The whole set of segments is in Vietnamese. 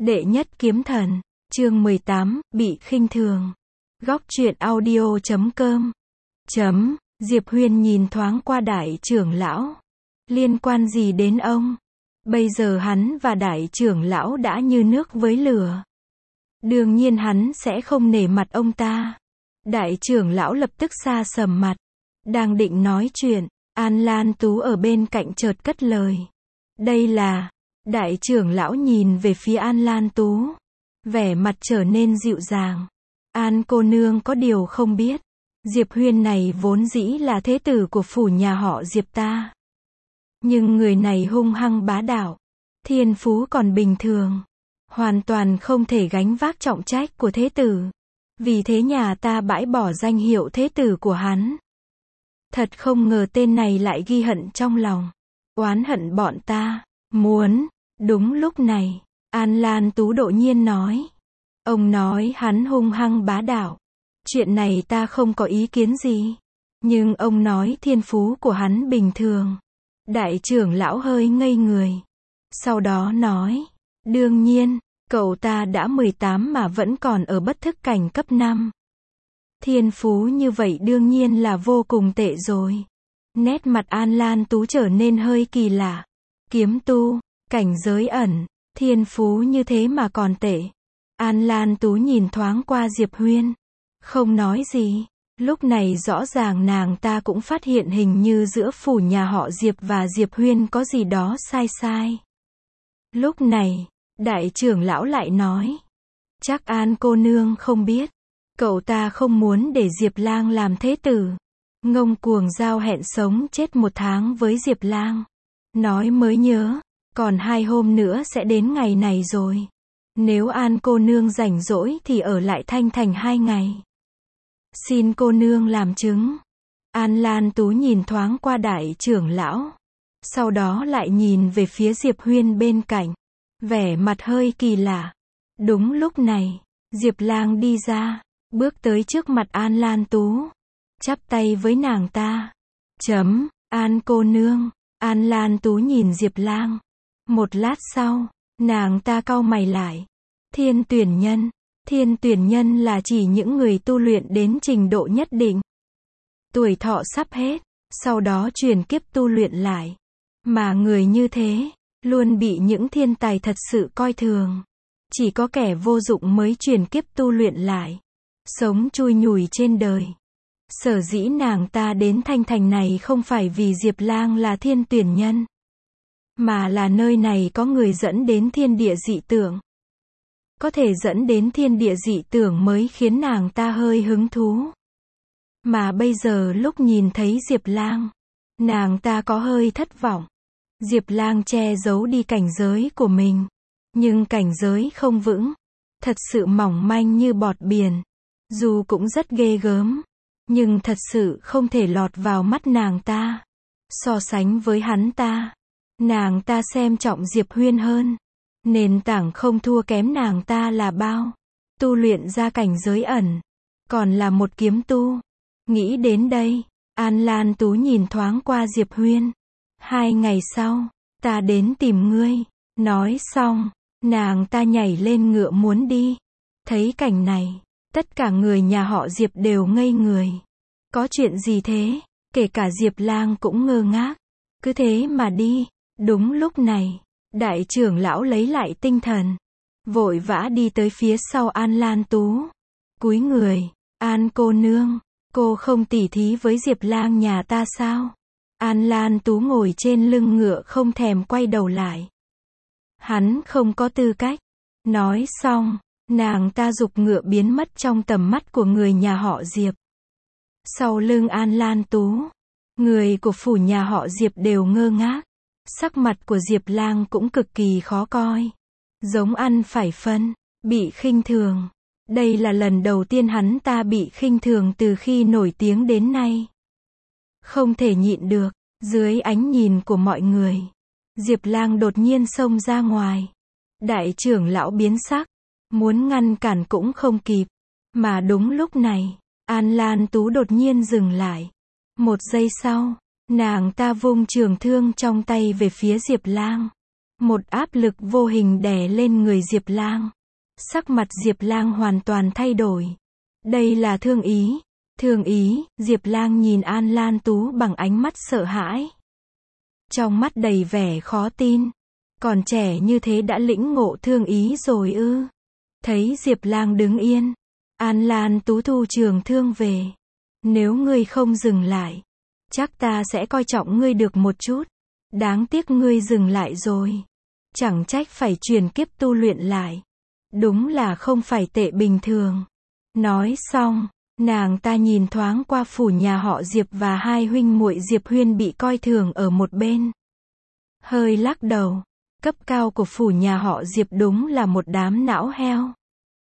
Đệ nhất kiếm thần, chương 18, bị khinh thường. Góc truyện audio.com. Diệp Huyên nhìn thoáng qua đại trưởng lão. Liên quan gì đến ông? Bây giờ hắn và đại trưởng lão đã như nước với lửa. Đương nhiên hắn sẽ không nể mặt ông ta. Đại trưởng lão lập tức xa sầm mặt. Đang định nói chuyện, An Lan Tú ở bên cạnh chợt cất lời. Đây là... Đại trưởng lão nhìn về phía An Lan Tú. Vẻ mặt trở nên dịu dàng. An cô nương có điều không biết. Diệp Huyên này vốn dĩ là thế tử của phủ nhà họ Diệp ta. Nhưng người này hung hăng bá đạo. Thiên phú còn bình thường. Hoàn toàn không thể gánh vác trọng trách của thế tử. Vì thế nhà ta bãi bỏ danh hiệu thế tử của hắn. Thật không ngờ tên này lại ghi hận trong lòng. Oán hận bọn ta. Muốn. Đúng lúc này, An Lan Tú đột nhiên nói. Ông nói hắn hung hăng bá đạo. Chuyện này ta không có ý kiến gì. Nhưng ông nói thiên phú của hắn bình thường. Đại trưởng lão hơi ngây người. Sau đó nói. Đương nhiên, cậu ta đã 18 mà vẫn còn ở bất thức cảnh cấp 5. Thiên phú như vậy đương nhiên là vô cùng tệ rồi. Nét mặt An Lan Tú trở nên hơi kỳ lạ. Kiếm tu. Cảnh giới ẩn, thiên phú như thế mà còn tệ. An Lan Tú nhìn thoáng qua Diệp Huyên. Không nói gì. Lúc này rõ ràng nàng ta cũng phát hiện hình như giữa phủ nhà họ Diệp và Diệp Huyên có gì đó sai sai. Lúc này, đại trưởng lão lại nói. Chắc An cô nương không biết. Cậu ta không muốn để Diệp Lang làm thế tử. Ngông cuồng giao hẹn sống chết 1 tháng với Diệp Lang. Nói mới nhớ. Còn 2 hôm nữa sẽ đến ngày này rồi. Nếu An cô nương rảnh rỗi thì ở lại Thanh Thành 2 ngày. Xin cô nương làm chứng. An Lan Tú nhìn thoáng qua đại trưởng lão. Sau đó lại nhìn về phía Diệp Huyên bên cạnh. Vẻ mặt hơi kỳ lạ. Đúng lúc này, Diệp Lang đi ra. Bước tới trước mặt An Lan Tú. Chắp tay với nàng ta. An cô nương. An Lan Tú nhìn Diệp Lang. Một lát sau, nàng ta cau mày lại. Thiên tuyển nhân. Thiên tuyển nhân là chỉ những người tu luyện đến trình độ nhất định. Tuổi thọ sắp hết, sau đó chuyển kiếp tu luyện lại. Mà người như thế, luôn bị những thiên tài thật sự coi thường. Chỉ có kẻ vô dụng mới chuyển kiếp tu luyện lại. Sống chui nhủi trên đời. Sở dĩ nàng ta đến Thanh Thành này không phải vì Diệp Lang là thiên tuyển nhân. Mà là nơi này có người dẫn đến thiên địa dị tưởng. Có thể dẫn đến thiên địa dị tưởng mới khiến nàng ta hơi hứng thú. Mà bây giờ lúc nhìn thấy Diệp Lang, nàng ta có hơi thất vọng. Diệp Lang che giấu đi cảnh giới của mình. Nhưng cảnh giới không vững. Thật sự mỏng manh như bọt biển. Dù cũng rất ghê gớm. Nhưng thật sự không thể lọt vào mắt nàng ta. So sánh với hắn ta. Nàng ta xem trọng Diệp Huyên hơn. Nền tảng không thua kém nàng ta là bao. Tu luyện ra cảnh giới ẩn. Còn là một kiếm tu. Nghĩ đến đây, An Lan Tú nhìn thoáng qua Diệp Huyên. 2 ngày sau, ta đến tìm ngươi. Nói xong, nàng ta nhảy lên ngựa muốn đi. Thấy cảnh này, tất cả người nhà họ Diệp đều ngây người. Có chuyện gì thế? Kể cả Diệp Lang cũng ngơ ngác. Cứ thế mà đi. Đúng lúc này, đại trưởng lão lấy lại tinh thần. Vội vã đi tới phía sau An Lan Tú. Cúi người. An cô nương, cô không tỉ thí với Diệp Lang nhà ta sao? An Lan Tú ngồi trên lưng ngựa không thèm quay đầu lại. Hắn không có tư cách. Nói xong, nàng ta giục ngựa biến mất trong tầm mắt của người nhà họ Diệp. Sau lưng An Lan Tú, người của phủ nhà họ Diệp đều ngơ ngác. Sắc mặt của Diệp Lang cũng cực kỳ khó coi. Giống ăn phải phân, bị khinh thường. Đây là lần đầu tiên hắn ta bị khinh thường từ khi nổi tiếng đến nay. Không thể nhịn được, dưới ánh nhìn của mọi người. Diệp Lang đột nhiên xông ra ngoài. Đại trưởng lão biến sắc. Muốn ngăn cản cũng không kịp. Mà đúng lúc này, An Lan Tú đột nhiên dừng lại. 1 giây sau. Nàng ta vung trường thương trong tay về phía Diệp Lang. Một áp lực vô hình đè lên người Diệp Lang. Sắc mặt Diệp Lang hoàn toàn thay đổi. Đây là thương ý. Thương ý, Diệp Lang nhìn An Lan Tú bằng ánh mắt sợ hãi. Trong mắt đầy vẻ khó tin. Còn trẻ như thế đã lĩnh ngộ thương ý rồi ư? Thấy Diệp Lang đứng yên, An Lan Tú thu trường thương về. Nếu ngươi không dừng lại, chắc ta sẽ coi trọng ngươi được một chút. Đáng tiếc ngươi dừng lại rồi. Chẳng trách phải chuyển kiếp tu luyện lại. Đúng là không phải tệ bình thường. Nói xong, nàng ta nhìn thoáng qua phủ nhà họ Diệp và hai huynh muội Diệp Huyên bị coi thường ở một bên. Hơi lắc đầu. Cấp cao của phủ nhà họ Diệp đúng là một đám não heo.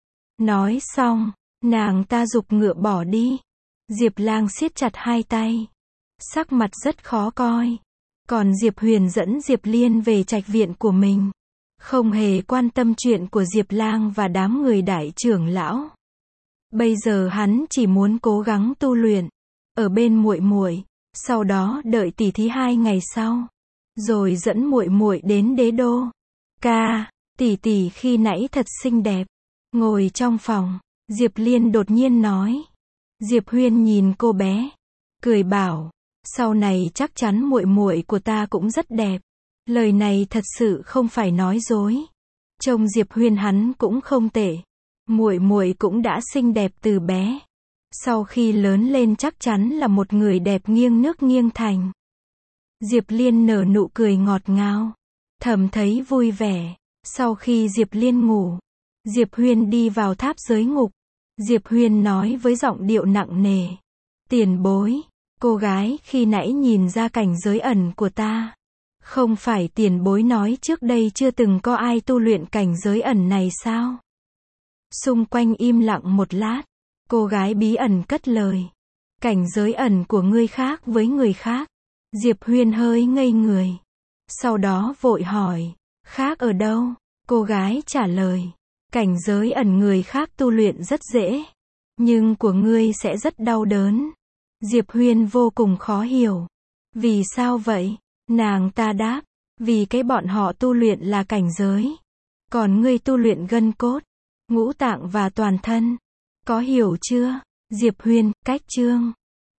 Nói xong, nàng ta giục ngựa bỏ đi. Diệp Lang siết chặt hai tay. Sắc mặt rất khó coi. Còn Diệp Huyền dẫn Diệp Liên về trạch viện của mình. Không hề quan tâm chuyện của Diệp Lang và đám người đại trưởng lão. Bây giờ hắn chỉ muốn cố gắng tu luyện. Ở bên muội muội. Sau đó đợi tỉ thí 2 ngày sau. Rồi dẫn muội muội đến đế đô. Ca, tỷ tỷ khi nãy thật xinh đẹp. Ngồi trong phòng, Diệp Liên đột nhiên nói. Diệp Huyên nhìn cô bé, cười bảo, sau này chắc chắn muội muội của ta cũng rất đẹp. Lời này thật sự không phải nói dối. Trông Diệp Huyên hắn cũng không tệ. Muội muội cũng đã xinh đẹp từ bé. Sau khi lớn lên chắc chắn là một người đẹp nghiêng nước nghiêng thành. Diệp Liên nở nụ cười ngọt ngào, thầm thấy vui vẻ. Sau khi Diệp Liên ngủ, Diệp Huyên đi vào tháp giới ngục. Diệp Huyên nói với giọng điệu nặng nề. Tiền bối, cô gái khi nãy nhìn ra cảnh giới ẩn của ta. Không phải tiền bối nói trước đây chưa từng có ai tu luyện cảnh giới ẩn này sao? Xung quanh im lặng một lát. Cô gái bí ẩn cất lời. Cảnh giới ẩn của ngươi khác với người khác. Diệp Huyên hơi ngây người. Sau đó vội hỏi. Khác ở đâu? Cô gái trả lời. Cảnh giới ẩn người khác tu luyện rất dễ. Nhưng của ngươi sẽ rất đau đớn. Diệp Huyên vô cùng khó hiểu. Vì sao vậy? Nàng ta đáp. Vì cái bọn họ tu luyện là cảnh giới. Còn ngươi tu luyện gân cốt, ngũ tạng và toàn thân. Có hiểu chưa? Diệp Huyên, cách chương